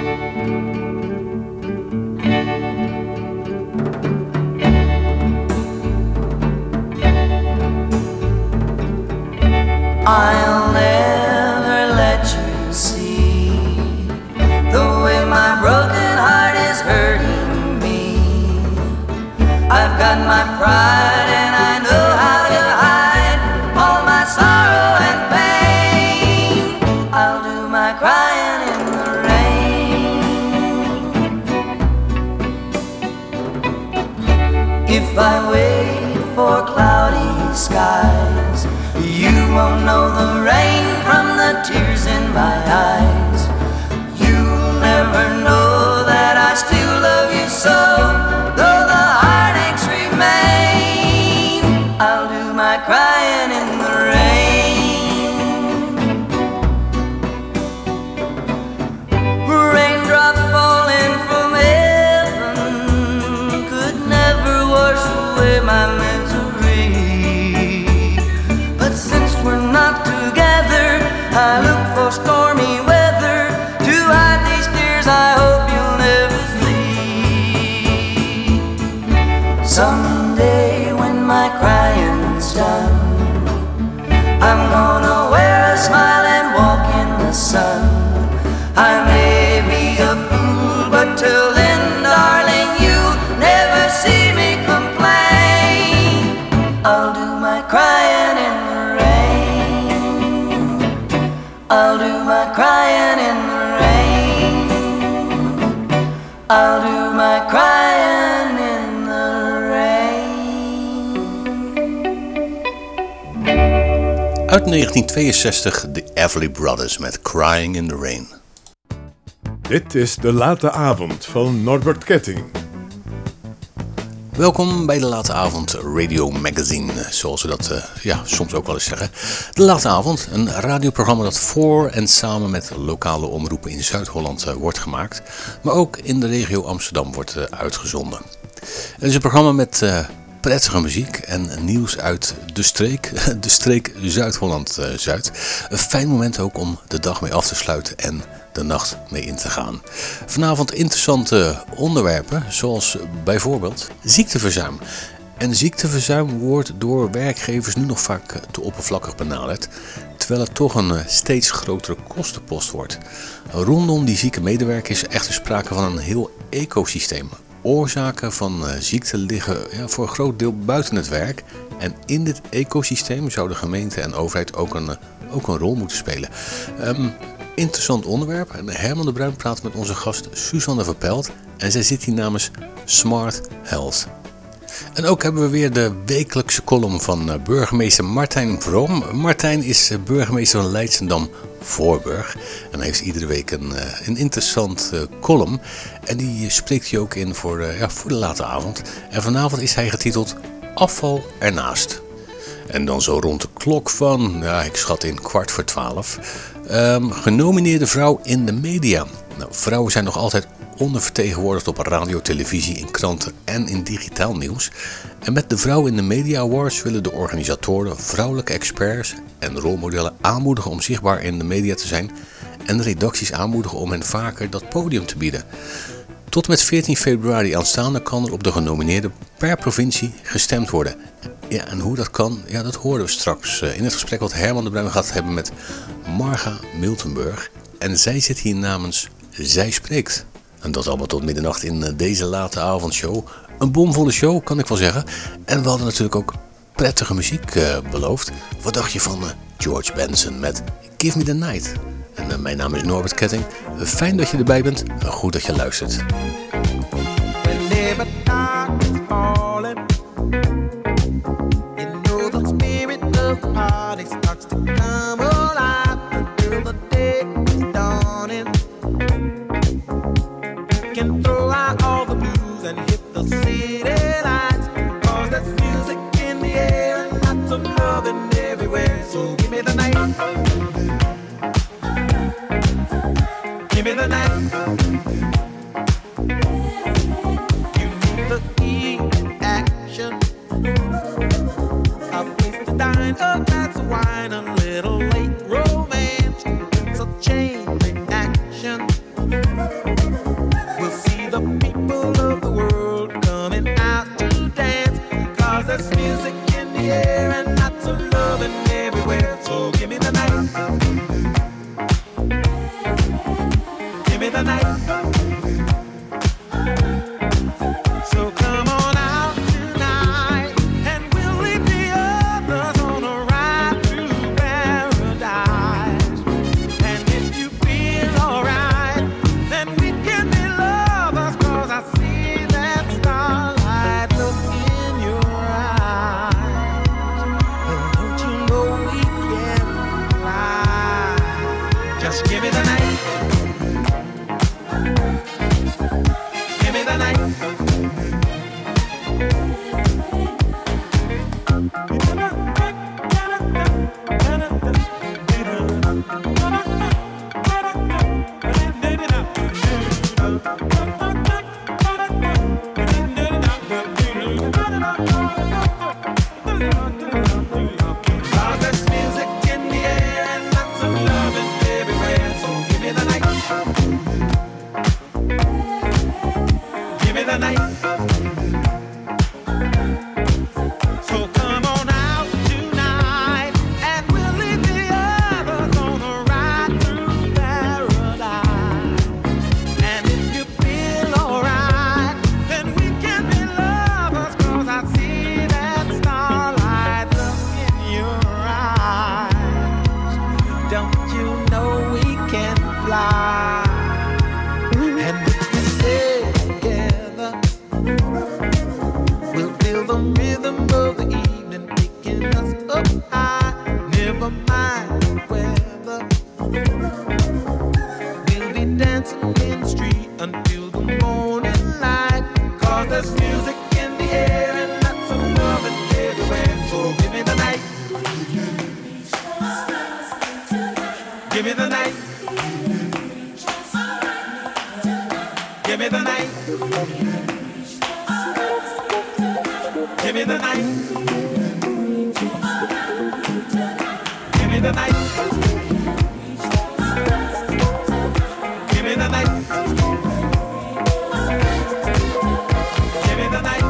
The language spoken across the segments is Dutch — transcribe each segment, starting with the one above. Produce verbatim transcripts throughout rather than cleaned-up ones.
I'll never let you see the way my broken heart is hurting me. I've got my pride and I know how to hide all my sorrow and pain. I'll do my crying in the rain. If I wait for cloudy skies, you won't know the rain from the tears in my eyes. You'll never know that I still love you so, though the heartaches remain. I'll do my crying in the rain. Raindrops falling from heaven could never wash away my misery. Since we're not together, I look for stormy weather to hide these tears I hope you'll never see. Someday when my crying's done, I'm gonna wear a smile and walk in the sun. I may be a fool, but till then, darling, you'll never see me complain. I'll do my crying in the I'll do my crying in the rain. I'll do my crying in the rain. Uit negentien tweeënzestig, The Everly Brothers met Crying in the Rain. Dit is De Late Avond van Norbert Ketting. Welkom bij De Late Avond Radio Magazine, zoals we dat uh, ja, soms ook wel eens zeggen. De Late Avond, een radioprogramma dat voor en samen met lokale omroepen in Zuid-Holland uh, wordt gemaakt, maar ook in de regio Amsterdam wordt uh, uitgezonden. Het is een programma met uh, prettige muziek en nieuws uit de streek, de streek Zuid-Holland-Zuid. Uh, een fijn moment ook om de dag mee af te sluiten en de nacht mee in te gaan. Vanavond interessante onderwerpen, zoals bijvoorbeeld ziekteverzuim. En ziekteverzuim wordt door werkgevers nu nog vaak te oppervlakkig benaderd, terwijl het toch een steeds grotere kostenpost wordt. Rondom die zieke medewerker is echter sprake van een heel ecosysteem. Oorzaken van ziekte liggen ja, voor een groot deel buiten het werk. En in dit ecosysteem zou de gemeente en overheid ook een, ook een rol moeten spelen. Um, Interessant onderwerp. En Herman de Bruin praat met onze gast Suzanne Verpelt. En zij zit hier namens Smart Health. En ook hebben we weer de wekelijkse column van burgemeester Martijn Vroom. Martijn is burgemeester van Leidschendam-Voorburg. En hij heeft iedere week een, een interessant column. En die spreekt hij ook in voor, ja, voor de late avond. En vanavond is hij getiteld Afval ernaast. En dan zo rond de klok van, ja, ik schat in kwart voor twaalf... Um, genomineerde vrouw in de media. Nou, vrouwen zijn nog altijd ondervertegenwoordigd op radio, televisie, in kranten en in digitaal nieuws. En met de Vrouw in de Media Awards willen de organisatoren vrouwelijke experts en rolmodellen aanmoedigen om zichtbaar in de media te zijn en de redacties aanmoedigen om hen vaker dat podium te bieden. Tot en met veertien februari aanstaande kan er op de genomineerden per provincie gestemd worden. Ja, en hoe dat kan, ja, dat horen we straks in het gesprek wat Herman de Bruin gaat hebben met Marga Miltenburg. En zij zit hier namens Zij Spreekt. En dat allemaal tot middernacht in deze late avondshow. Een bomvolle show, kan ik wel zeggen. En we hadden natuurlijk ook prettige muziek uh, beloofd. Wat dacht je van uh, George Benson met Give Me The Night? En uh, mijn naam is Norbert Ketting. Uh, fijn dat je erbij bent. Uh, goed dat je luistert. Party starts to come alive until the day is dawning. We can throw out all the blues and hit the city lights, 'cause there's music in the air and lots of loving everywhere. So give me the night, give me the night. You need the key action, a place to dine, a glass of wine, a little late romance. It's a chain reaction. the night. So come on out tonight, and we'll leave the others on a ride through paradise. And if you feel alright, then we can be lovers, 'cause I see that starlight look in your eyes. And don't you know we can fly? Just give me the night. Give me the night. Cause there's music in the air and lots of loving everywhere. So give me the night. Give me the night. So come on out tonight, and we'll leave the others on a ride through paradise. And if you feel alright, then we can be lovers, 'cause I see that starlight look in your eyes. Don't you know we can fly? And if we stay together, we'll feel the rhythm of the evening picking us up high. Never mind the weather, we'll be dancing in the street until the morning light. 'Cause there's music in the air and lots of loving everywhere. So give me the night. Give me the night. Give me the night. Give me the night. Give me the night. Give me the night. Give me the night.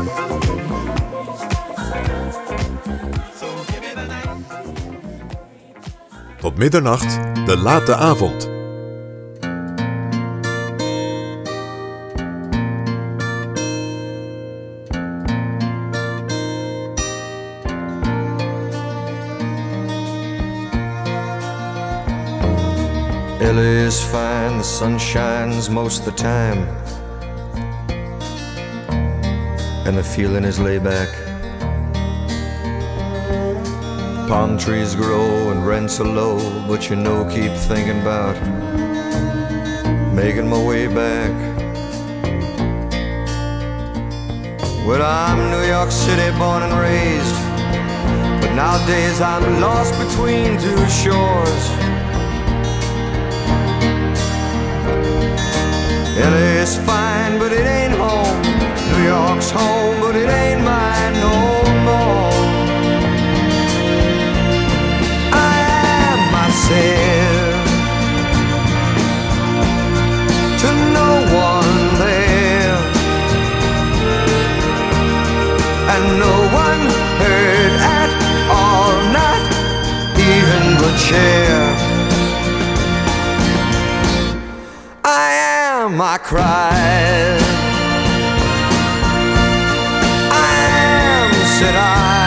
So give me the night. Tot middernacht, de late avond. L A is fine, the sun shines most of the time, and the feeling is laid back. Palm trees grow and rents are low, but you know, keep thinking about making my way back. Well, I'm New York City born and raised, but nowadays I'm lost between two shores. L A is fine, but it ain't home. New York's home, but it ain't mine no more. I am myself to no one there, and no one heard at all, not even the chair. I am, I cried. I am, said I,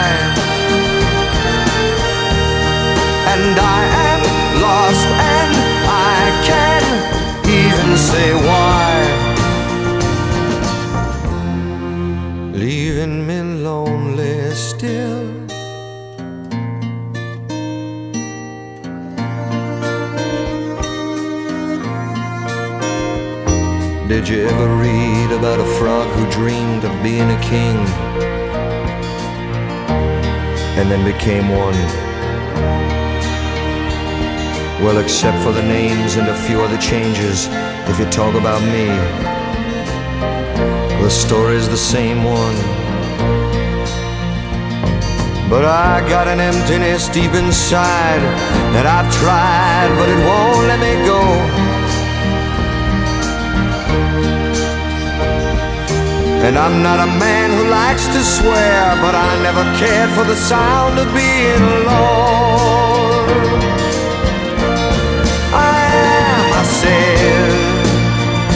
and I am lost, and I can't even say why. Leaving me lonely still. Did you ever read about a frog who dreamed of being a king and then became one? Well, except for the names and a few other changes, if you talk about me, the story's the same one. But I got an emptiness deep inside that I've tried, but it won't let me go. And I'm not a man who likes to swear, but I never cared for the sound of being alone. I am, I said,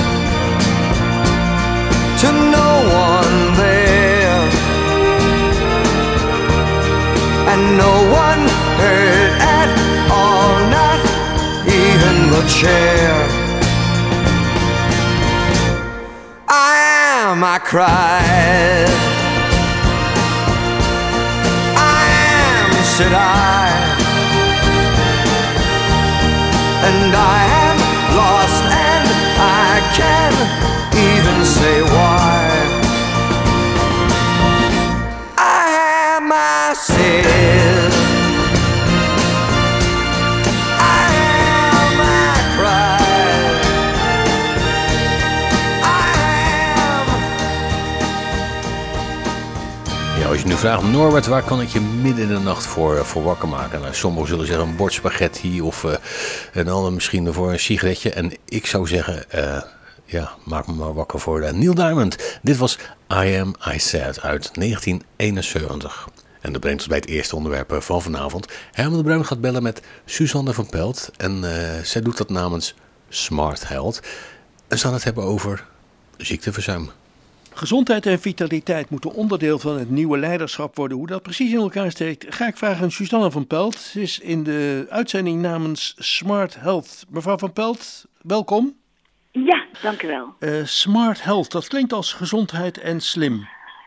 chair. I am, I cried. I am, said I. And I am lost and I can't even say why. I am, I said. I am, I cried. I am. Ja, als je nu vraagt, Norbert, waar kan ik je midden in de nacht voor, uh, voor wakker maken? Nou, sommigen zullen zeggen een bord spaghetti of uh, een ander misschien voor een sigaretje. En ik zou zeggen, uh, ja, maak me maar wakker voor uh, Neil Diamond. Dit was I Am, I Said uit negentien eenenzeventig. En dat brengt ons bij het eerste onderwerp van vanavond. Herman de Bruin gaat bellen met Suzanne van Pelt. En uh, zij doet dat namens Smart Health. En ze gaan het hebben over ziekteverzuim. Gezondheid en vitaliteit moeten onderdeel van het nieuwe leiderschap worden. Hoe dat precies in elkaar steekt, ga ik vragen aan Suzanne van Pelt. Ze is in de uitzending namens Smart Health. Mevrouw van Pelt, welkom. Ja, dank u wel. Uh, Smart Health, dat klinkt als gezondheid en slim.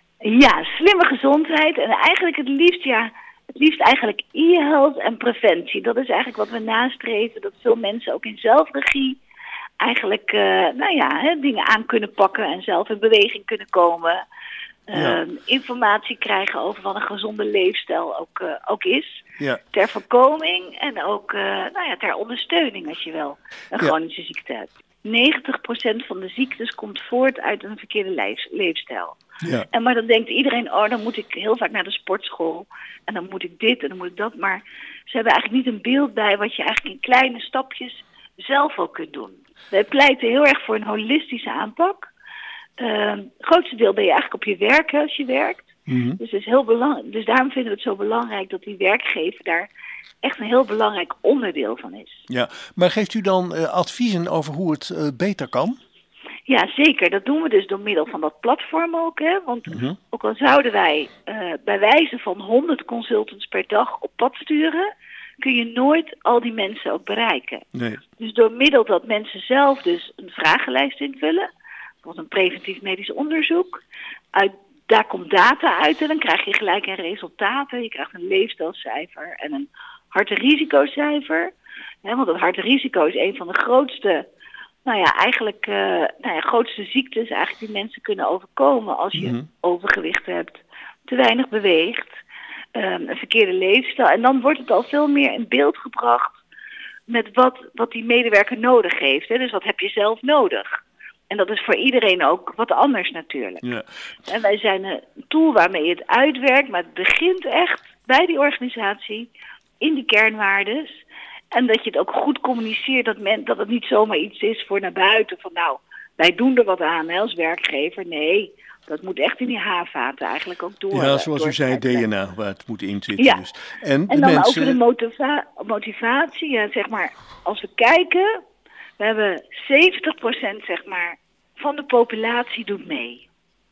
Ja, slimme gezondheid en eigenlijk het liefst, ja, het liefst eigenlijk e-health en preventie. Dat is eigenlijk wat we nastreven, dat veel mensen ook in zelfregie eigenlijk uh, nou ja, hè, dingen aan kunnen pakken en zelf in beweging kunnen komen. Uh, ja. Informatie krijgen over wat een gezonde leefstijl ook, uh, ook is. Ja. Ter voorkoming en ook uh, nou ja, ter ondersteuning als je wel een ja. chronische ziekte hebt. negentig procent van de ziektes komt voort uit een verkeerde leef, leefstijl. Ja. En maar dan denkt iedereen, oh dan moet ik heel vaak naar de sportschool. En dan moet ik dit en dan moet ik dat. Maar ze hebben eigenlijk niet een beeld bij wat je eigenlijk in kleine stapjes zelf ook kunt doen. Wij pleiten heel erg voor een holistische aanpak. Uh, het grootste deel ben je eigenlijk op je werk hè, als je werkt. Mm-hmm. Dus, het is heel belang- dus daarom vinden we het zo belangrijk dat die werkgever daar echt een heel belangrijk onderdeel van is. Ja, maar geeft u dan uh, adviezen over hoe het uh, beter kan? Ja, zeker. Dat doen we dus door middel van dat platform ook. Hè? Want mm-hmm. ook al zouden wij uh, bij wijze van honderd consultants per dag op pad sturen, kun je nooit al die mensen ook bereiken. Nee. Dus door middel dat mensen zelf dus een vragenlijst invullen, bijvoorbeeld een preventief medisch onderzoek, uit, daar komt data uit en dan krijg je gelijk een resultaten. Je krijgt een leefstijlcijfer en een hartenrisicocijfer. Hè, want het hartenrisico is een van de grootste, nou ja, eigenlijk, uh, nou ja, grootste ziektes eigenlijk die mensen kunnen overkomen als je mm-hmm. overgewicht hebt, te weinig beweegt. Um, een verkeerde leefstijl. En dan wordt het al veel meer in beeld gebracht met wat, wat die medewerker nodig heeft. Hè? Dus wat heb je zelf nodig? En dat is voor iedereen ook wat anders natuurlijk. Ja. En wij zijn een tool waarmee je het uitwerkt, maar het begint echt bij die organisatie, in die kernwaardes. En dat je het ook goed communiceert, dat, men, dat het niet zomaar iets is voor naar buiten. Van nou, wij doen er wat aan hè, als werkgever. Nee, dat moet echt in die haarvaten eigenlijk ook door. Ja, zoals door u zei, D N A, waar het moet inzitten. Ja. Dus. En, en dan mensen... over de motiva- motivatie. Ja, zeg maar, als we kijken, we hebben zeventig procent zeg maar, van de populatie doet mee.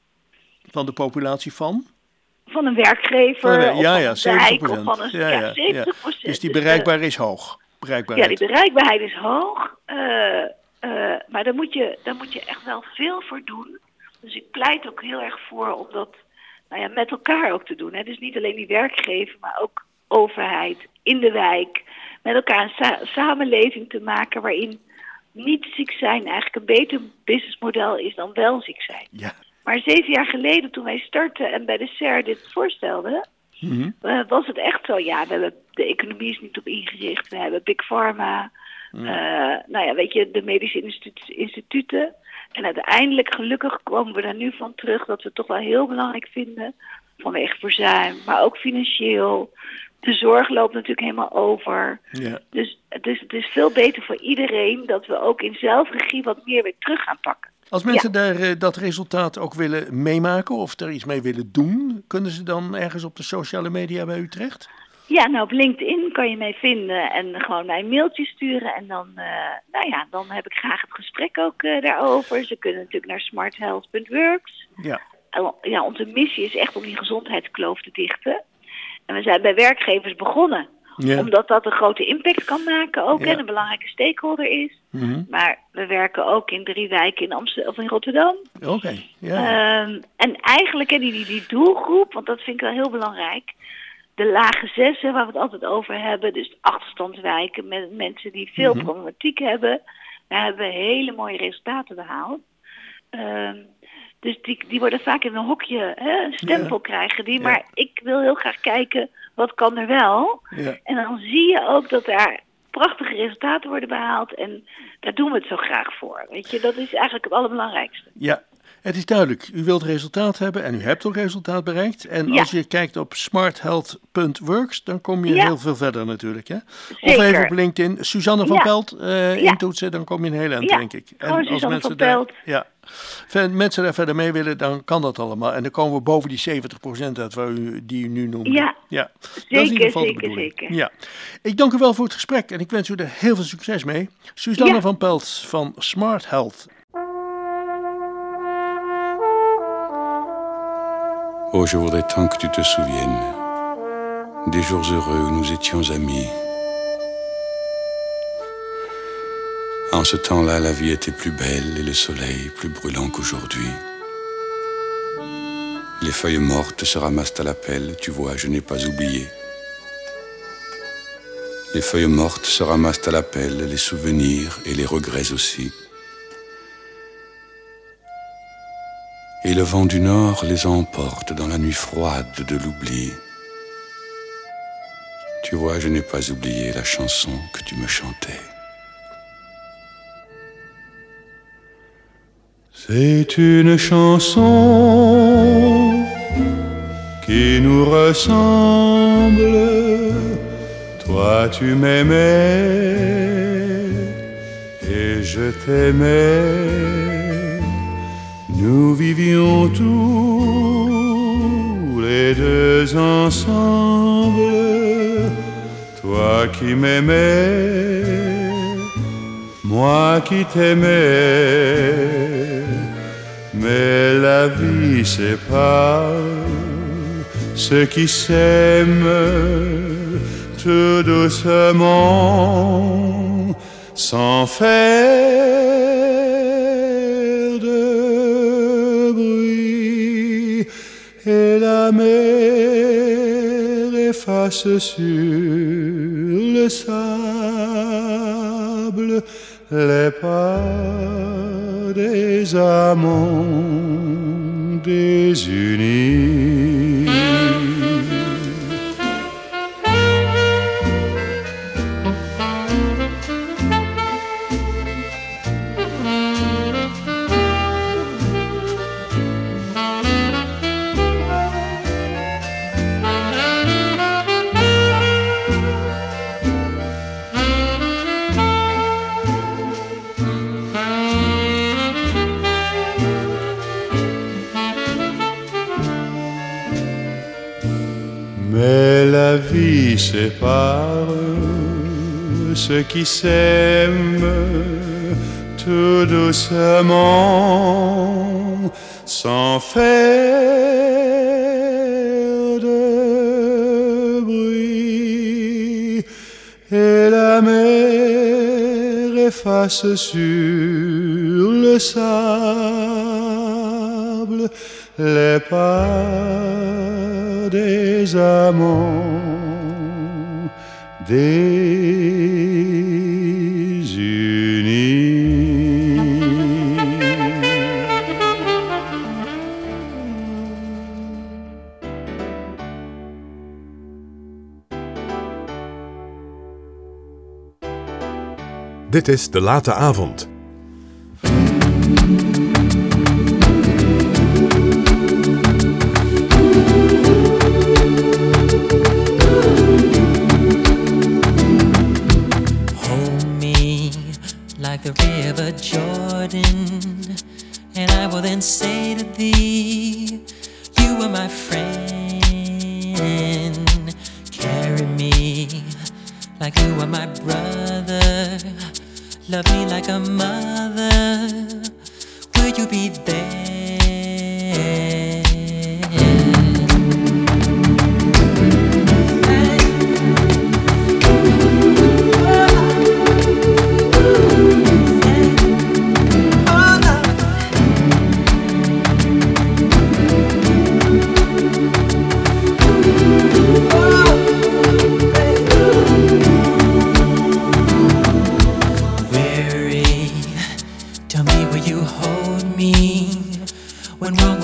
Van de populatie van? Van een werkgever, ja, ja, of van zeventig procent. Of van een ja, ja, ja, zeventig procent. Ja. Dus die bereikbaarheid is hoog. Ja, die bereikbaarheid is hoog. Uh, uh, maar daar moet, je, daar moet je echt wel veel voor doen. Dus ik pleit ook heel erg voor om dat nou ja, met elkaar ook te doen. Hè. Dus niet alleen die werkgever, maar ook overheid, in de wijk. Met elkaar een sa- samenleving te maken waarin niet ziek zijn eigenlijk een beter businessmodel is dan wel ziek zijn. Ja. Maar zeven jaar geleden toen wij startten en bij de C E R dit voorstelden, mm-hmm. uh, was het echt zo, ja, we hebben, de economie is niet op ingericht, we hebben Big Pharma, mm. uh, nou ja, weet je, de medische institu- instituten. En uiteindelijk, gelukkig, komen we daar nu van terug dat we het toch wel heel belangrijk vinden, vanwege verzuim, maar ook financieel. De zorg loopt natuurlijk helemaal over. Ja. Dus, dus het is veel beter voor iedereen dat we ook in zelfregie wat meer weer terug gaan pakken. Als mensen ja. daar uh, dat resultaat ook willen meemaken of er iets mee willen doen, kunnen ze dan ergens op de sociale media bij u terecht? Ja, nou op LinkedIn kan je mij vinden en gewoon mij een mailtje sturen. En dan, uh, nou ja, dan heb ik graag het gesprek ook uh, daarover. Ze kunnen natuurlijk naar smart health punt works. Ja. Uh, ja, onze missie is echt om die gezondheidskloof te dichten. En we zijn bij werkgevers begonnen Ja. Omdat dat een grote impact kan maken ook Ja. en een belangrijke stakeholder is. Mhm. Maar we werken ook in drie wijken in Amsterdam of in Rotterdam. Oké, ja. Ehm, en eigenlijk hè, die, die, die doelgroep, want dat vind ik wel heel belangrijk. De lage zes, hè, waar we het altijd over hebben. Dus achterstandswijken met mensen die veel Mhm. problematiek hebben. Daar hebben we hele mooie resultaten behaald. Ehm, dus die, die worden vaak in een hokje, hè, een stempel Ja. krijgen die. Ja. Maar ik wil heel graag kijken, wat kan er wel? Ja. En dan zie je ook dat daar prachtige resultaten worden behaald. En daar doen we het zo graag voor. Weet je, dat is eigenlijk het allerbelangrijkste. Ja, het is duidelijk. U wilt resultaat hebben en u hebt ook resultaat bereikt. En Ja. als je kijkt op smarthealth punt works, dan kom je Ja. heel veel verder natuurlijk. Hè? Of Zeker. even op LinkedIn, Suzanne van Ja. Pelt eh, Ja. intoetsen, dan kom je een hele eind, Ja, denk ik. gewoon Suzanne van daar, Pelt. ja, ver- mensen daar verder mee willen, dan kan dat allemaal. En dan komen we boven die zeventig procent uit waar u, die u nu noemde. Ja. ja. Dat is in Zeker, ieder geval de zeker, bedoeling. zeker. Ja. Ik dank u wel voor het gesprek en ik wens u er heel veel succes mee. Suzanne Ja. van Pelt van Smart Health. Oh, je voudrais tant que tu te souviennes des jours heureux où nous étions amis. En ce temps-là, la vie était plus belle et le soleil plus brûlant qu'aujourd'hui. Les feuilles mortes se ramassent à la pelle, tu vois, je n'ai pas oublié. Les feuilles mortes se ramassent à la pelle, les souvenirs et les regrets aussi. Et le vent du nord les emporte dans la nuit froide de l'oubli. Tu vois, je n'ai pas oublié la chanson que tu me chantais. C'est une chanson qui nous ressemble. Toi, tu m'aimais et je t'aimais. Nous vivions tous les deux ensemble, toi qui m'aimais, moi qui t'aimais, mais la vie sépare ceux qui s'aiment tout doucement, sans faire et la mer efface sur le sable les pas des amants désunis. Mais la vie sépare ceux qui s'aiment tout doucement, sans faire de bruit, et la mer efface sur le sable les pas des amants désunis. Dit is De Late Avond. Like the river Jordan, and I will then say to thee, you are my friend. Carry me like you are my brother. Love me like a mother. Will you be there?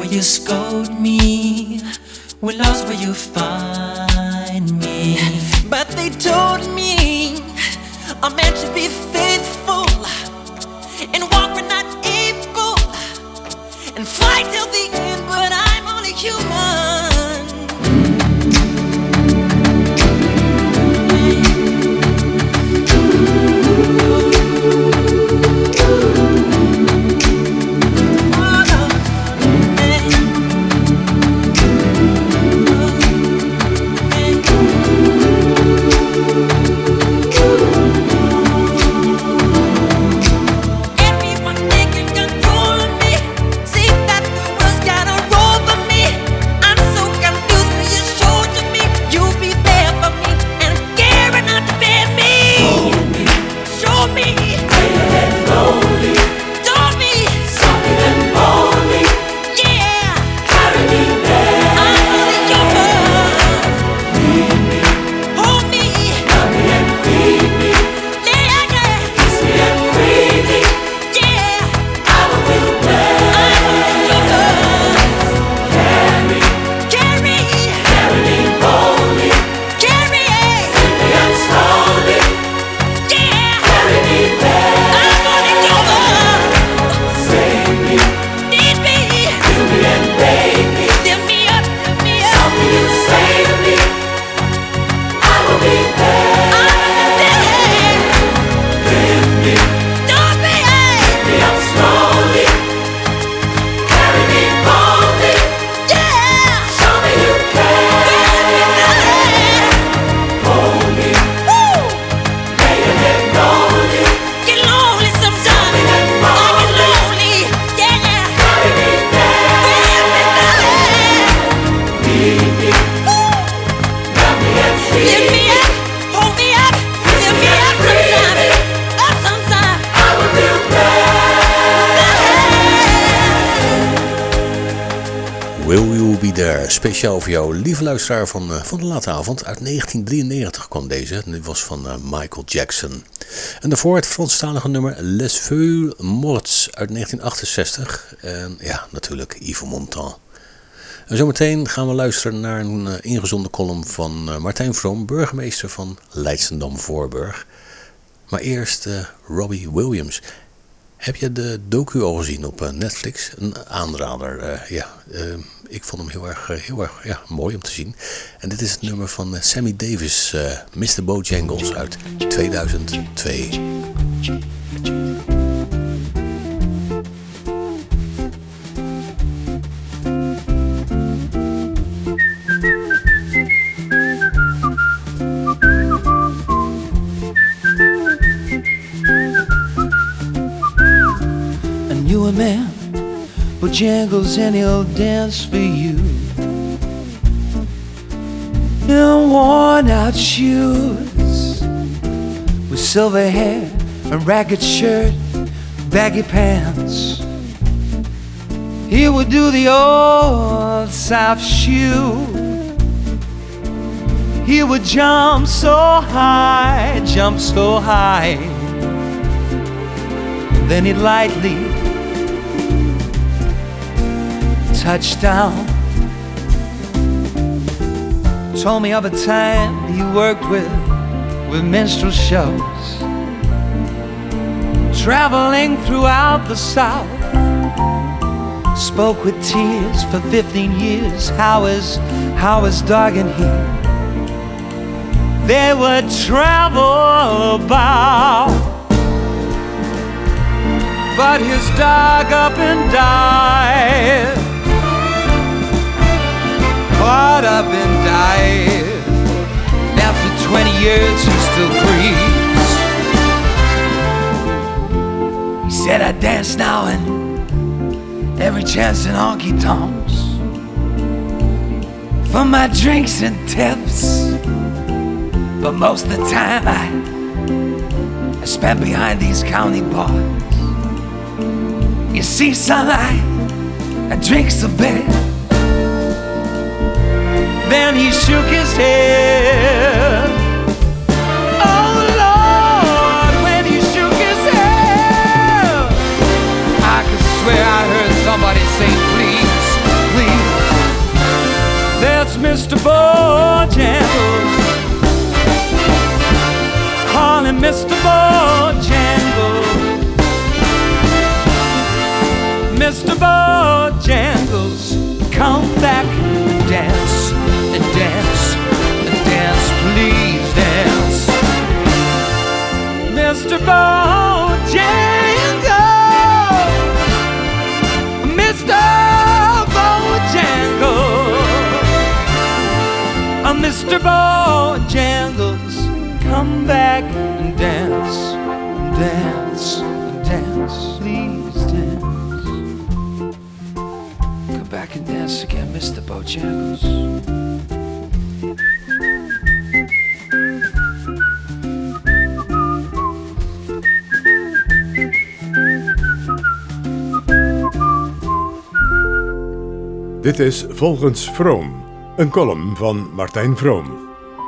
you scold me. We're lost where you find me. But they told me a man should be faithful and walk when not able and fight till the end, but I'm only human. Speciaal voor jou, lieve luisteraar van, uh, van de late avond. Uit negentien drieënnegentig kwam deze. Dit was van uh, Michael Jackson. En daarvoor het Franstalige nummer Les Feuilles Mortes uit negentien achtenzestig. En ja, natuurlijk Yves Montand. En zometeen gaan we luisteren naar een uh, ingezonden column van uh, Martijn Vroom, burgemeester van Leidschendam-Voorburg. Maar eerst uh, Robbie Williams. Heb je de docu al gezien op uh, Netflix? Een aanrader, uh, ja... Uh, Ik vond hem heel erg, heel erg ja, mooi om te zien. En dit is het nummer van Sammy Davis, uh, mister Bojangles uit tweeduizend twee. I knew a man Bojangles and he'll dance for you in worn out shoes with silver hair, a ragged shirt, baggy pants. He would do the old South shoe. He would jump so high, jump so high. Then he'd lightly touchdown. Told me of a time he worked with with minstrel shows, traveling throughout the South. Spoke with tears for fifteen years. How is how is Doug and he? They would travel about, but his dog up and died. Caught up and died. And after twenty years he still grieves. He said I dance now and every chance in honky tonks for my drinks and tips, but most of the time I, I spent behind these county bars. You see, son, I, I drinks a bit. Then he shook his head. Oh Lord, when he shook his head, I could swear I heard somebody say please. Mister Bojangles. Calling Mister Bojangles. Mister Bojangles, come back and dance, and dance, and dance, please dance. Mister Bojangles, Mister Bojangles, uh, Mister Bojangles, come back and dance, and dance, and dance, please dance. Come back and dance again, Mister Bojangles. Dit is Volgens Vroom, een column van Martijn Vroom.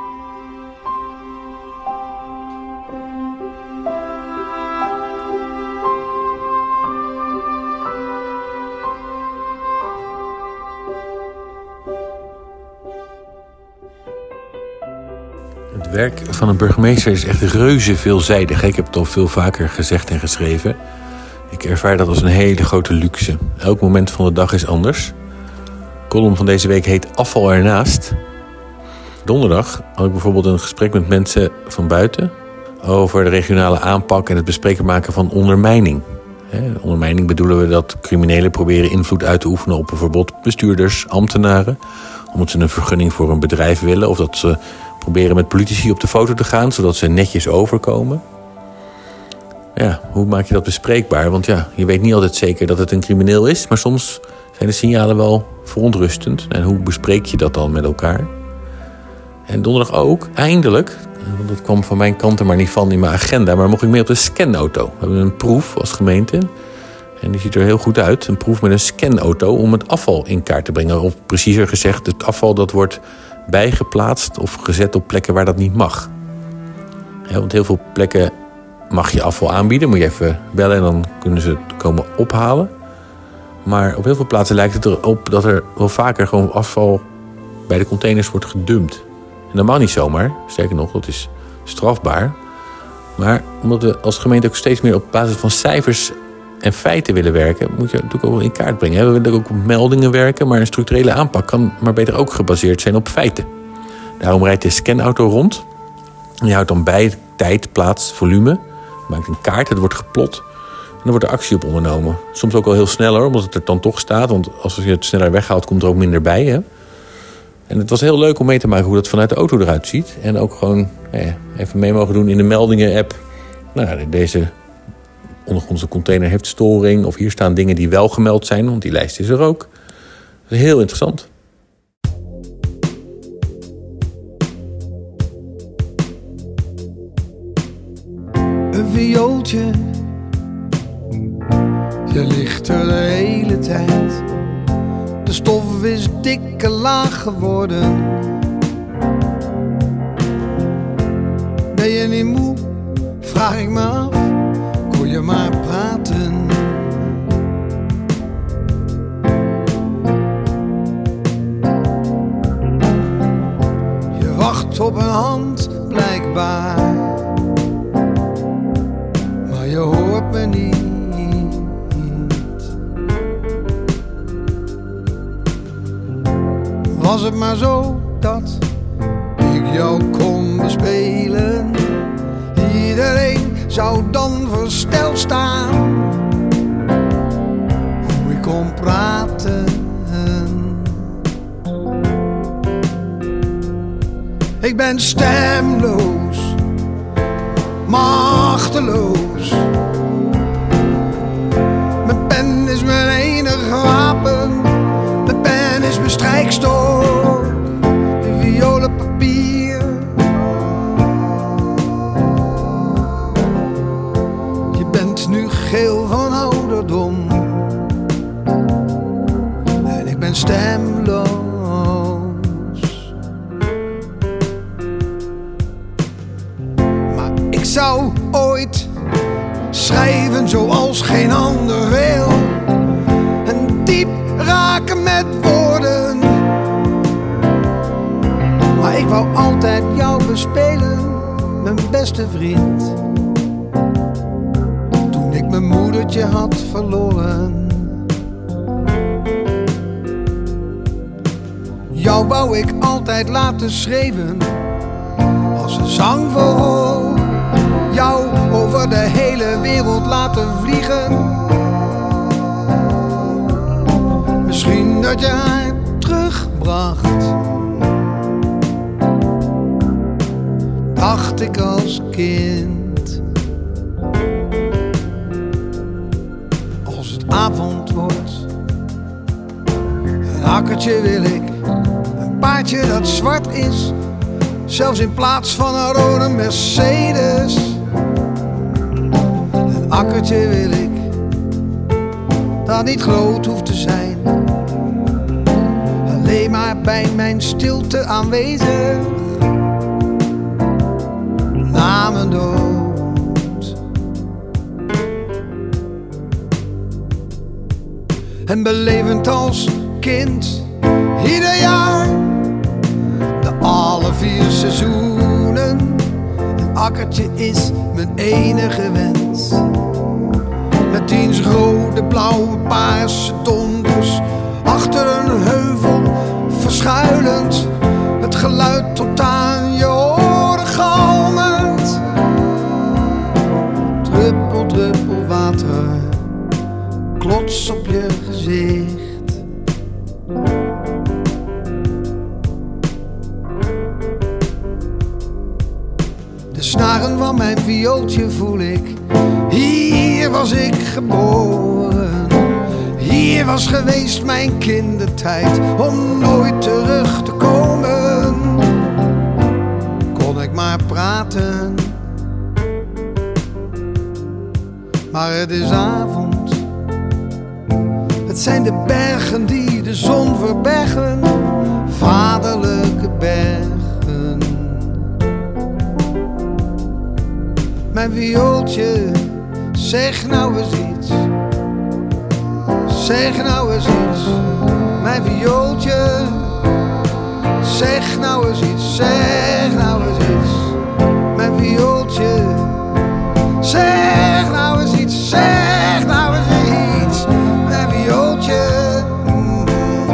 Het werk van een burgemeester is echt reuze veelzijdig. Ik heb het al veel vaker gezegd en geschreven. Ik ervaar dat als een hele grote luxe. Elk moment van de dag is anders. De column van deze week heet Afval ernaast. Donderdag had ik bijvoorbeeld een gesprek met mensen van buiten over de regionale aanpak en het bespreekbaar maken van ondermijning. Ondermijning bedoelen we dat criminelen proberen invloed uit te oefenen op bijvoorbeeld bestuurders, ambtenaren, omdat ze een vergunning voor een bedrijf willen of dat ze proberen met politici op de foto te gaan, zodat ze netjes overkomen. Ja, hoe maak je dat bespreekbaar? Want ja, je weet niet altijd zeker dat het een crimineel is, maar soms zijn de signalen wel verontrustend. En hoe bespreek je dat dan met elkaar? En donderdag ook, eindelijk, want dat kwam van mijn kant er maar niet van in mijn agenda, maar mocht ik mee op de scanauto. We hebben een proef als gemeente en die ziet er heel goed uit. Een proef met een scanauto om het afval in kaart te brengen. Of preciezer gezegd, het afval dat wordt bijgeplaatst of gezet op plekken waar dat niet mag. Ja, want heel veel plekken mag je afval aanbieden. Moet je even bellen en dan kunnen ze het komen ophalen. Maar op heel veel plaatsen lijkt het erop dat er wel vaker gewoon afval bij de containers wordt gedumpt. En dat mag niet zomaar. Sterker nog, dat is strafbaar. Maar omdat we als gemeente ook steeds meer op basis van cijfers en feiten willen werken, moet je natuurlijk ook wel in kaart brengen. We willen ook op meldingen werken, maar een structurele aanpak kan maar beter ook gebaseerd zijn op feiten. Daarom rijdt de scanauto rond. Die houdt dan bij tijd, plaats, volume. Maakt een kaart, het wordt geplot. En dan wordt er actie op ondernomen. Soms ook wel heel sneller, omdat het er dan toch staat. Want als je het sneller weghaalt, komt er ook minder bij. Hè? En het was heel leuk om mee te maken hoe dat vanuit de auto eruit ziet. En ook gewoon eh, even mee mogen doen in de meldingen-app. Nou, deze ondergrondse container heeft storing. Of hier staan dingen die wel gemeld zijn, want die lijst is er ook. Dat is heel interessant. Een viooltje, je ligt er de hele tijd. De stof is dikke laag geworden. Ben je niet moe, vraag ik me af, kon je maar praten. Je wacht op een hand, blijkbaar, maar je hoort me niet. Was het maar zo dat ik jou kon bespelen, iedereen zou dan versteld staan hoe ik kon praten. Ik ben stemloos, machteloos. Mijn pen is mijn enige wapen. Mijn pen is mijn strijkstok, die violen papier. Je bent nu geel van ouderdom en ik ben stemloos. Maar ik zou ooit schrijven zoals geen ander wil, en diep raken met woorden wou altijd jou bespelen, mijn beste vriend. Toen ik mijn moedertje had verloren. Jou wou ik altijd laten schreeuwen als een zangvogel. Jou over de hele wereld laten vliegen. Misschien dat je haar terugbracht, dacht ik als kind. Als het avond wordt, een akkertje wil ik, een paardje dat zwart is, zelfs in plaats van een rode Mercedes. Een akkertje wil ik, dat niet groot hoeft te zijn, alleen maar bij mijn stilte aanwezig. Na mijn dood. En belevend als kind, ieder jaar, de alle vier seizoenen. Een akkertje is mijn enige wens. Met diens rode, blauwe, paarse donders, achter een heuvel verschuilend, het geluid tot aan je oren galmend. Druppel, druppel water, klots op je gezicht. De snaren van mijn viooltje voel ik, hier was ik geboren. Hier was geweest mijn kindertijd, om nooit terug te komen. Kon ik maar praten, maar het is avond. Het zijn de bergen die de zon verbergen, vaderlijke bergen. Mijn viooltje, zeg nou eens iets. Zeg nou eens iets, mijn viooltje. Zeg nou eens iets, zeg nou eens iets, mijn viooltje. Zeg nou eens iets, zeg nou eens iets, mijn viooltje. Mm.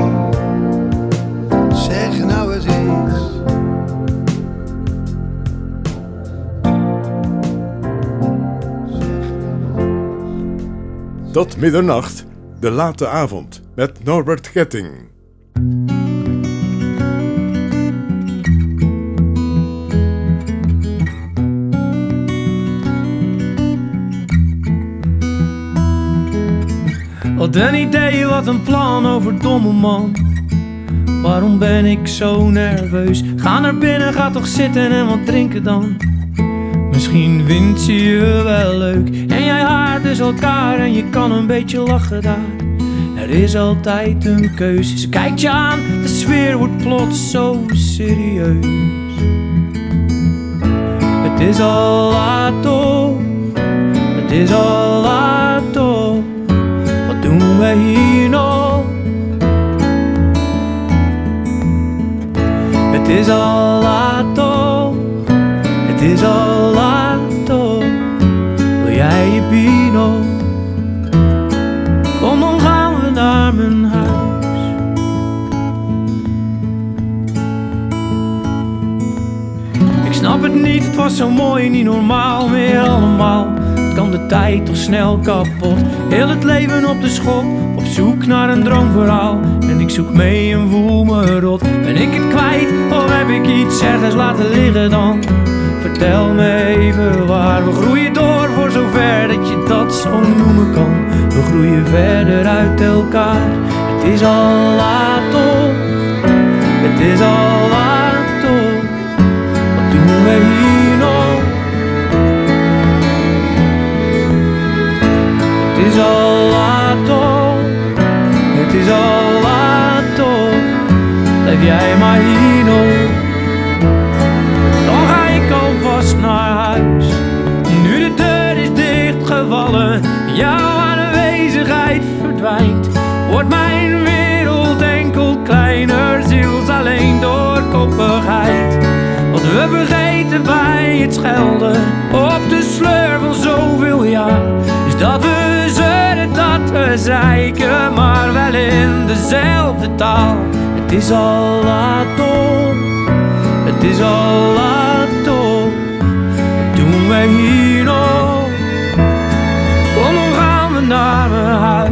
Zeg nou eens iets. Tot middernacht, de late avond, met Norbert Ketting. Wat een idee, wat een plan, over domme man. Waarom ben ik zo nerveus? Ga naar binnen, ga toch zitten en wat drinken dan. Misschien vindt ze je wel leuk en jij haart dus elkaar en je kan een beetje lachen daar. Er is altijd een keus. Ze kijkt je aan, de sfeer wordt plots zo serieus. Het is al laat toch, het is al laat toch. Wat doen wij hier nog? Het is al laat toch, het is al laat toch. Wil jij je bier nog? Kom, dan gaan we naar mijn huis. Ik snap het niet, het was zo mooi, niet normaal meer allemaal. Het kan de tijd toch snel kapot. Heel het leven op de schop, op zoek naar een droomverhaal. En ik zoek mee en voel me rot. Ben ik het kwijt of heb ik iets ergens laten liggen dan? Vertel me even waar. We groeien door voor zover dat je dat zo noemen kan. We groeien verder uit elkaar. Het is al laat toch, het is al laat toch. Wat doen we hier nog? Het is al laat toch, het is al laat toch. Blijf jij maar hier nog. Dan ga ik alvast naar huis. Nu de deur is dichtgevallen, jouw aanwezigheid verdwijnt. Wordt mijn wereld enkel kleiner, ziels alleen door koppigheid. we vergeten bij het schelden op de sleur van zoveel jaar. Is dat we zeuren, dat we zeiken, maar wel in dezelfde taal. Het is al laat toch, het is al laat toch. Wat doen wij hier nog? Kom, dan gaan we naar mijn huis.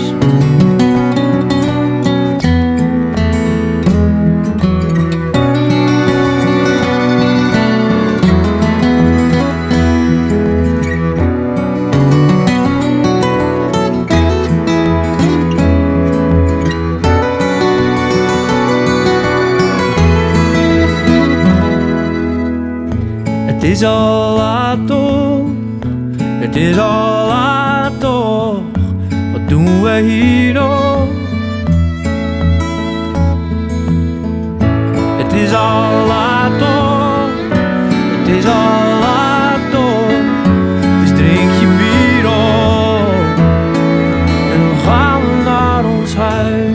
Het is al laat toch, het is al laat toch. Wat doen we hier nog? Het is al laat toch, het is al laat toch. Dus drink je bier op en dan gaan we naar ons huis.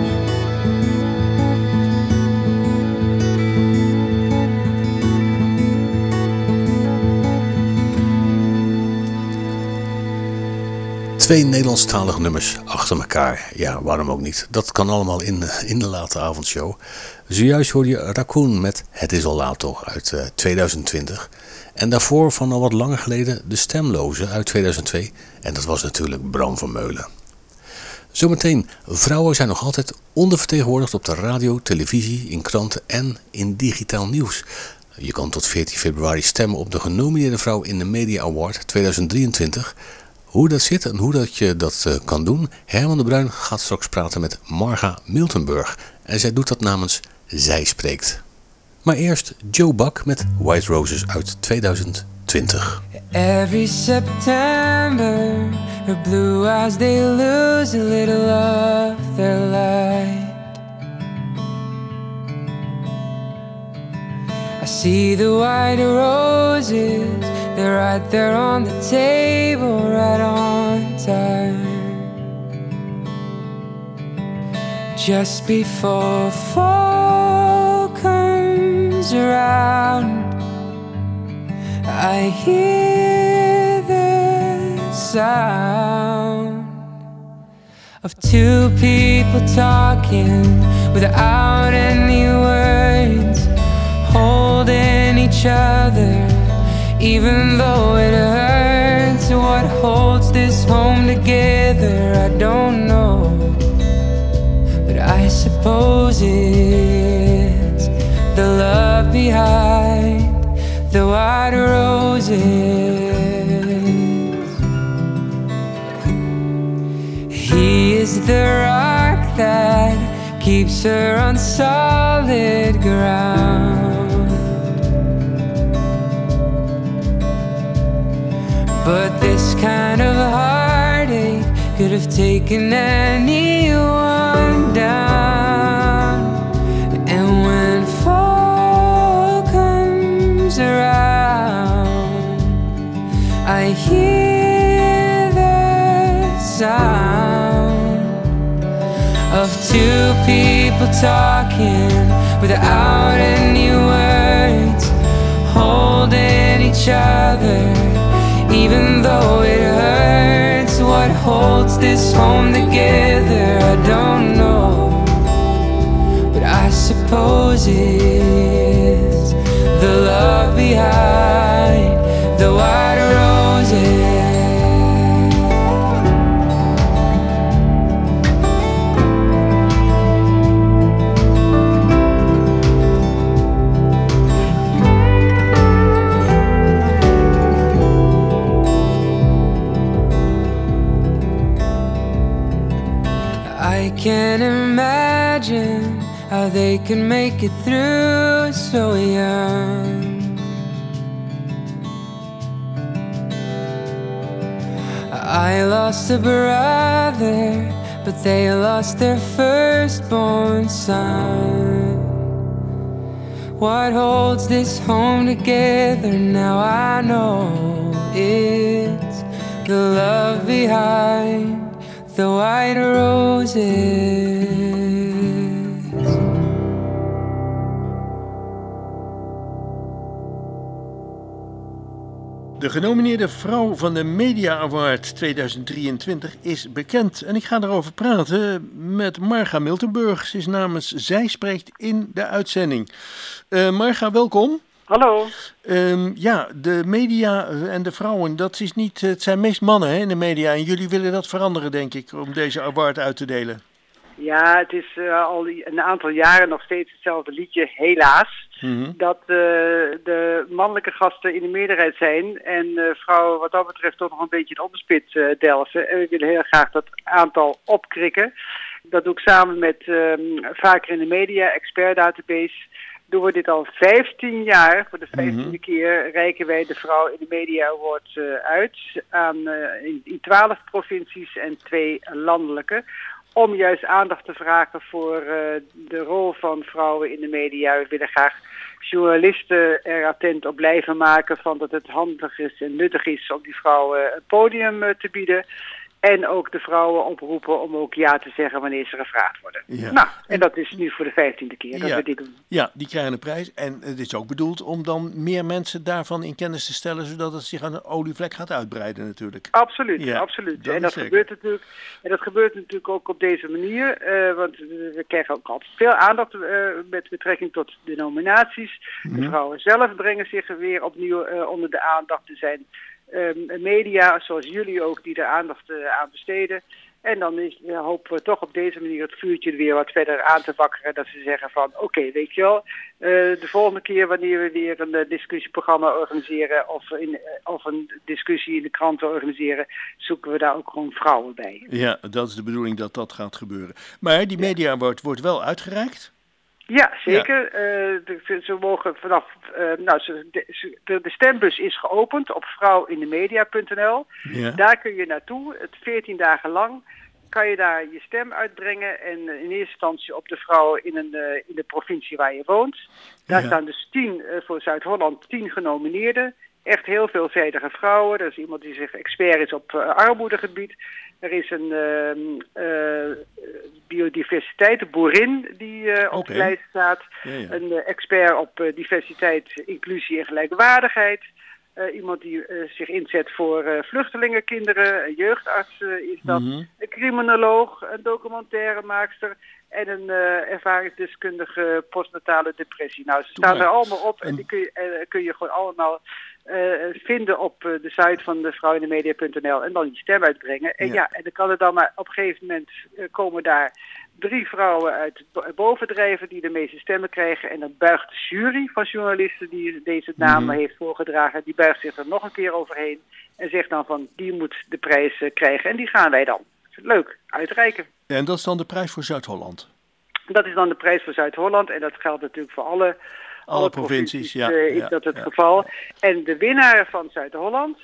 Twee Nederlandstalige nummers achter elkaar. Ja, waarom ook niet. Dat kan allemaal in, in de late avondshow. Zojuist hoorde je Raccoon met Het is al laat toch uit uh, tweeduizend twintig. En daarvoor van al wat langer geleden De Stemloze uit tweeduizend twee. En dat was natuurlijk Bram van Meulen. Zometeen, vrouwen zijn nog altijd ondervertegenwoordigd op de radio, televisie, in kranten en in digitaal nieuws. Je kan tot veertien februari stemmen op de genomineerde vrouw in de Media Award tweeduizend drieëntwintig. Hoe dat zit en hoe dat je dat uh, kan doen, Herman de Bruin gaat straks praten met Marga Miltenburg. En zij doet dat namens Zij Spreekt. Maar eerst Joe Buck met White Roses uit tweeduizend twintig. Every September, her blue eyes, they lose a little of their light. I see the white roses, they're right there on the table, right on time. Just before fall comes around, I hear the sound of two people talking without any words, holding each other even though it hurts. What holds this home together, I don't know, but I suppose it's the love behind the white roses. He is the rock that keeps her on solid ground, but this kind of heartache could have taken anyone down. And when fall comes around, I hear the sound of two people talking without any words, holding each other even though it hurts. What holds this home together, I don't know, but I suppose it's the love behind the white roses. I can't imagine how they can make it through so young. I lost a brother, but they lost their firstborn son. What holds this home together now, I know it's the love behind the white roses. De genomineerde vrouw van de Media Award tweeduizend drieëntwintig is bekend. En ik ga erover praten met Marga Miltenburg. Ze is namens Zij Spreekt in de uitzending. Uh, Marga, welkom. Hallo. Um, ja, de media en de vrouwen, dat is niet, het zijn meest mannen hè, in de media. En jullie willen dat veranderen, denk ik, om deze award uit te delen. Ja, het is uh, al een aantal jaren nog steeds hetzelfde liedje, helaas. Mm-hmm. Dat uh, de mannelijke gasten in de meerderheid zijn en uh, vrouwen wat dat betreft toch nog een beetje het onderspit uh, delven. En we willen heel graag dat aantal opkrikken. Dat doe ik samen met uh, Vaker in de Media, Expert Database. Doen we dit al vijftien jaar. Voor de vijftiende mm-hmm. keer reiken wij de Vrouw in de Media Award uh, uit aan uh, in, in twaalf provincies en twee landelijke. Om juist aandacht te vragen voor uh, de rol van vrouwen in de media. We willen graag journalisten er attent op blijven maken van dat het handig is en nuttig is om die vrouwen een podium uh, te bieden. En ook de vrouwen oproepen om ook ja te zeggen wanneer ze gevraagd worden. Ja. Nou, en dat is nu voor de vijftiende keer dat ja. we dit doen. Ja, die krijgen een prijs. En het is ook bedoeld om dan meer mensen daarvan in kennis te stellen, zodat het zich aan een olievlek gaat uitbreiden natuurlijk. Absoluut, ja, absoluut. Dat en, dat gebeurt natuurlijk, en dat gebeurt natuurlijk ook op deze manier. Uh, want we krijgen ook altijd veel aandacht uh, met betrekking tot de nominaties. Mm-hmm. De vrouwen zelf brengen zich weer opnieuw uh, onder de aandacht te zijn. Um, media, zoals jullie ook, die er aandacht uh, aan besteden. En dan is, uh, hopen we toch op deze manier het vuurtje weer wat verder aan te wakkeren. Dat ze zeggen van, oké, okay, weet je wel, uh, de volgende keer wanneer we weer een uh, discussieprogramma organiseren of, in, uh, of een discussie in de kranten organiseren, zoeken we daar ook gewoon vrouwen bij. Ja, dat is de bedoeling dat dat gaat gebeuren. Maar die Media Award wordt wel uitgereikt? Ja, zeker. Ja. Uh, de, ze mogen vanaf, uh, nou, ze, de, de stembus is geopend op vrouwindemedia punt n l. Ja. Daar kun je naartoe, het veertien dagen lang kan je daar je stem uitbrengen en uh, in eerste instantie op de vrouwen in, een, uh, in de provincie waar je woont. Daar ja. staan dus tien, uh, voor Zuid-Holland tien genomineerden. Echt heel veelzijdige vrouwen. Er is iemand die zich expert is op uh, armoedegebied. Er is een uh, uh, biodiversiteit, een boerin die uh, okay. op de lijst staat. Ja, ja. Een uh, expert op uh, diversiteit, inclusie en gelijkwaardigheid. Uh, iemand die uh, zich inzet voor uh, vluchtelingenkinderen. Een jeugdarts uh, is dat. Mm-hmm. Een criminoloog, een documentairemaakster. En een uh, ervaringsdeskundige postnatale depressie. Nou, ze staan er allemaal op en die kun je, uh, kun je gewoon allemaal uh, vinden op uh, de site van de vrouwindemedia punt n l en dan je stem uitbrengen. En ja, ja en dan kan er dan maar op een gegeven moment uh, komen daar drie vrouwen uit bovendrijven die de meeste stemmen krijgen. En dan buigt de jury van journalisten die deze namen mm-hmm. heeft voorgedragen, die buigt zich er nog een keer overheen en zegt dan van die moet de prijs uh, krijgen en die gaan wij dan. Leuk, uitreiken. En dat is dan de prijs voor Zuid-Holland? Dat is dan de prijs voor Zuid-Holland en dat geldt natuurlijk voor alle, alle, alle provincies. Ja, uh, is ja, dat het ja. geval. En de winnaar van Zuid-Holland,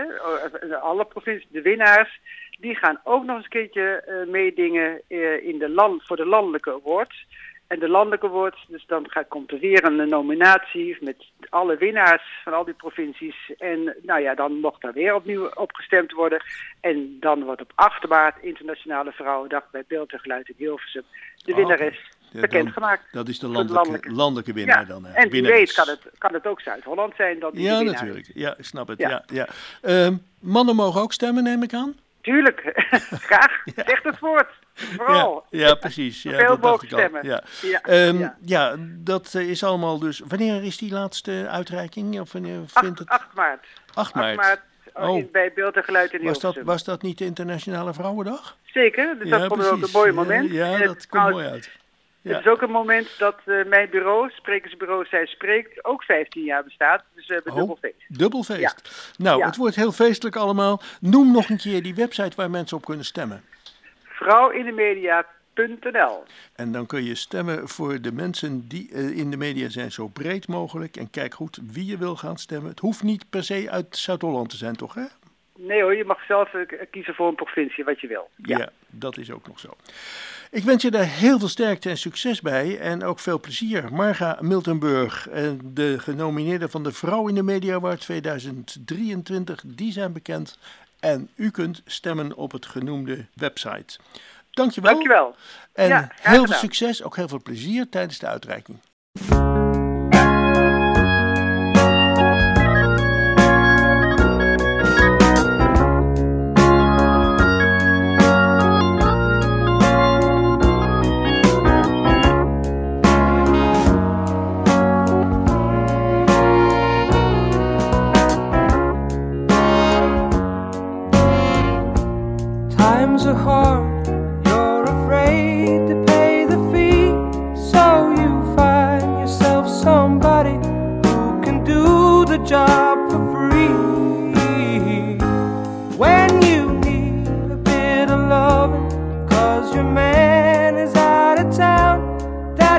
hè, alle provincies, de winnaars, die gaan ook nog eens een keertje uh, meedingen uh, in de land, voor de landelijke award. En de landelijke award, dus dan gaat, komt er weer een nominatie met alle winnaars van al die provincies. En nou ja, dan mocht daar weer opnieuw opgestemd worden. En dan wordt op acht maart Internationale Vrouwendag bij Beeld en Geluid in Hilversum de winnares oh, bekendgemaakt. Dat is de landelijke, de landelijke. landelijke winnaar ja, dan. Hè. En wie weet kan het, kan het ook Zuid-Holland zijn dan die Ja, winnaar. natuurlijk. Ja, ik snap het. Ja. Ja, ja. Um, mannen mogen ook stemmen, neem ik aan? Tuurlijk, graag. Ja. Zeg het voort. Vooral. Ja, ja precies. Ja, veel mogen stemmen. Ja. Ja. Um, ja. ja, dat is allemaal dus... Wanneer is die laatste uitreiking? Of wanneer vindt het... acht maart. acht maart. acht maart oh. in, bij Beeld en Geluid in Hilversum. Was dat, was dat niet de Internationale Vrouwendag? Zeker, dus ja, dat vond ik ook een mooi moment. Ja, ja dat komt mooi uit. Ja. Het is ook een moment dat uh, mijn bureau, sprekersbureau Zij Spreekt, ook vijftien jaar bestaat. Dus we hebben oh, dubbel feest. Dubbel feest. Ja. Nou, ja. Het wordt heel feestelijk allemaal. Noem nog een keer die website waar mensen op kunnen stemmen. vrouwindemedia punt n l. En dan kun je stemmen voor de mensen die uh, in de media zijn zo breed mogelijk. En kijk goed wie je wil gaan stemmen. Het hoeft niet per se uit Zuid-Holland te zijn, toch hè? Nee hoor, je mag zelf uh, kiezen voor een provincie wat je wil. Ja. ja, dat is ook nog zo. Ik wens je daar heel veel sterkte en succes bij en ook veel plezier. Marga Miltenburg, de genomineerde van de Vrouw in de Media Award tweeduizend drieëntwintig, die zijn bekend. En u kunt stemmen op het genoemde website. Dankjewel. Dankjewel. En ja, heel veel succes, ook heel veel plezier tijdens de uitreiking.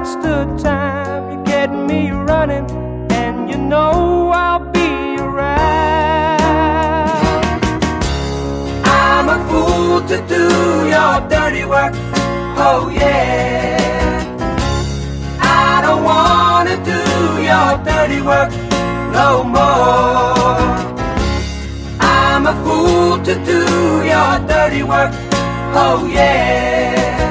waste of time. You're getting me running, and you know I'll be around. I'm a fool to do your dirty work, oh yeah. I don't wanna do your dirty work no more. I'm a fool to do your dirty work, oh yeah.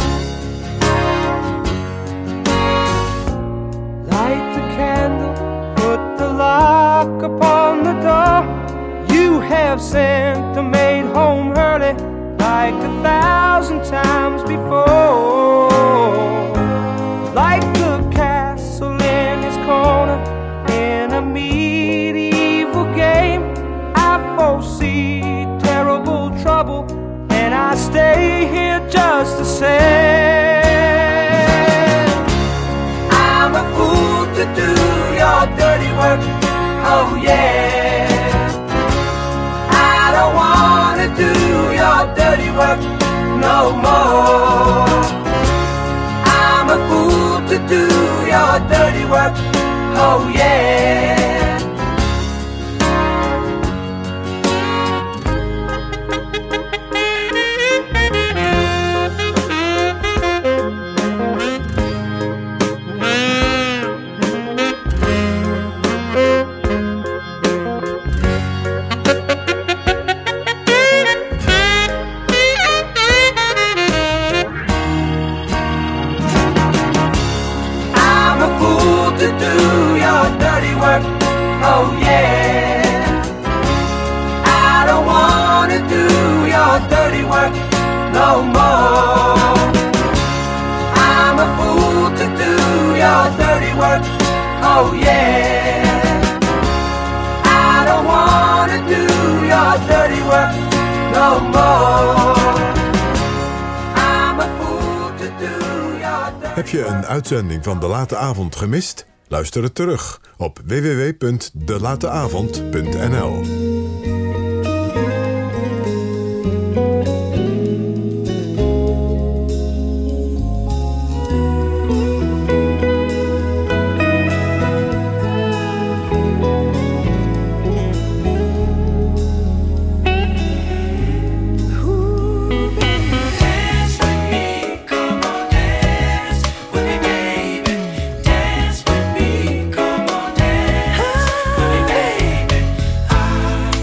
Light the candle, put the lock upon the door. You have sent the maid home early, like a thousand times before. Like the castle in his corner in a medieval game, I foresee terrible trouble, and I stay here just the same. I'm a fool to do your dirty work, oh yeah. I don't wanna do your dirty work no more. I'm a fool to do your dirty work, oh yeah. Oh yeah, I don't wanna do your dirty work no more. I'm a fool to do your dirty work, oh yeah. I don't wanna do your dirty work no more. I'm a fool to do your dirty work. Heb je een uitzending van De Late Avond gemist? Luister het terug op w w w punt de late avond punt n l. I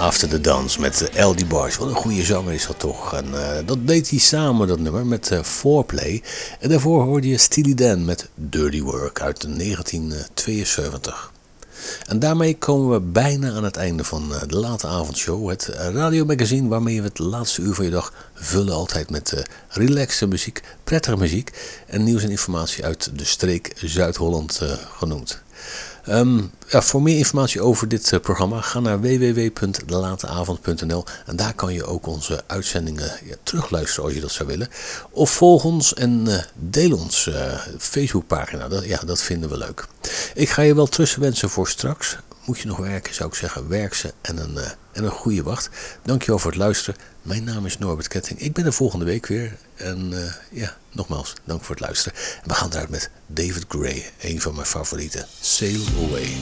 After the Dance met uh, L D Barge. Wat een goede zanger is dat toch. En uh, dat deed hij samen, dat nummer, met uh, Foreplay. En daarvoor hoorde je Steely Dan met Dirty Work uit negentien tweeënzeventig. En daarmee komen we bijna aan het einde van uh, de late avondshow. Het uh, radiomagazine waarmee we het laatste uur van je dag vullen. Altijd met uh, relaxte muziek, prettige muziek en nieuws en informatie uit de streek Zuid-Holland uh, genoemd. Um, ja, voor meer informatie over dit uh, programma ga naar w w w punt de late avond punt n l en daar kan je ook onze uitzendingen ja, terugluisteren als je dat zou willen. Of volg ons en uh, deel ons uh, Facebookpagina, dat, ja, dat vinden we leuk. Ik ga je wel tussenwensen voor straks. Moet je nog werken, zou ik zeggen, werk ze en een, uh, en een goede wacht. Dankjewel voor het luisteren. Mijn naam is Norbert Ketting. Ik ben er volgende week weer. En uh, ja, nogmaals, dank voor het luisteren. En we gaan eruit met David Gray, een van mijn favorieten. Sail Away.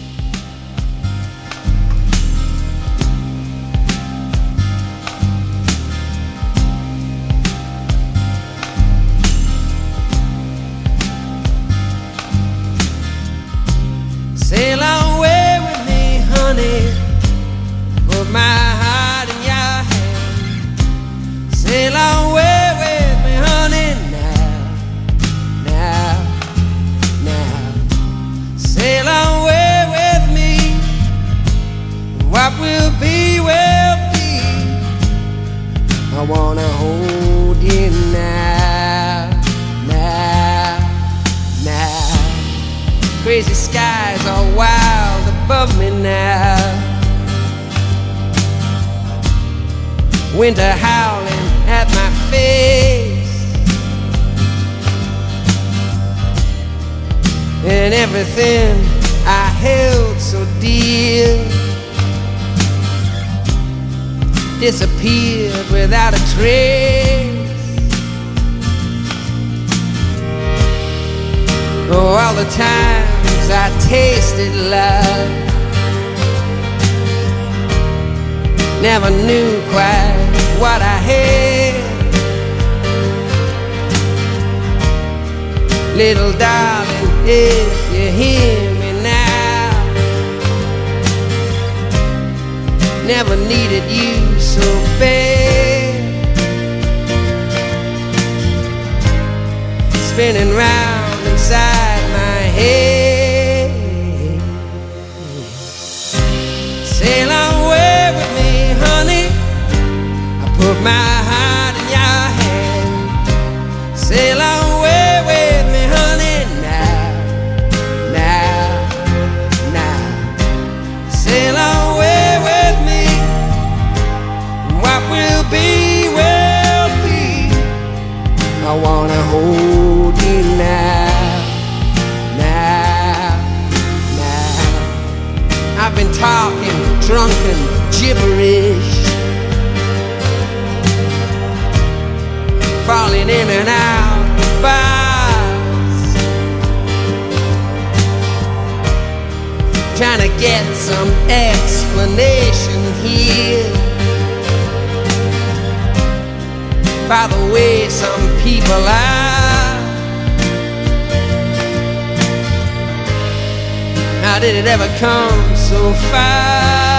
Sail away with me, honey. Put my heart in your hand. Sail away with me, honey, now, now, now. Sail away with me. What will be, will be. I wanna hold you now, now, now. Crazy skies are wild above me now. Winter howling at my face, and everything I held so dear disappeared without a trace. Oh, all the times I tasted love, never knew quite what I had. Little darling, if you hear me now, never needed you so bad. Spinning round inside my head. Sail away with me, honey. I put my heart in your hand. Sail away with me, honey, now, now, now. Sail away with me. What will be, will be. I wanna hold you now, now, now. I've been talking drunken gibberish, falling in and out of bars, trying to get some explanation here by the way some people are. How did it ever come so far?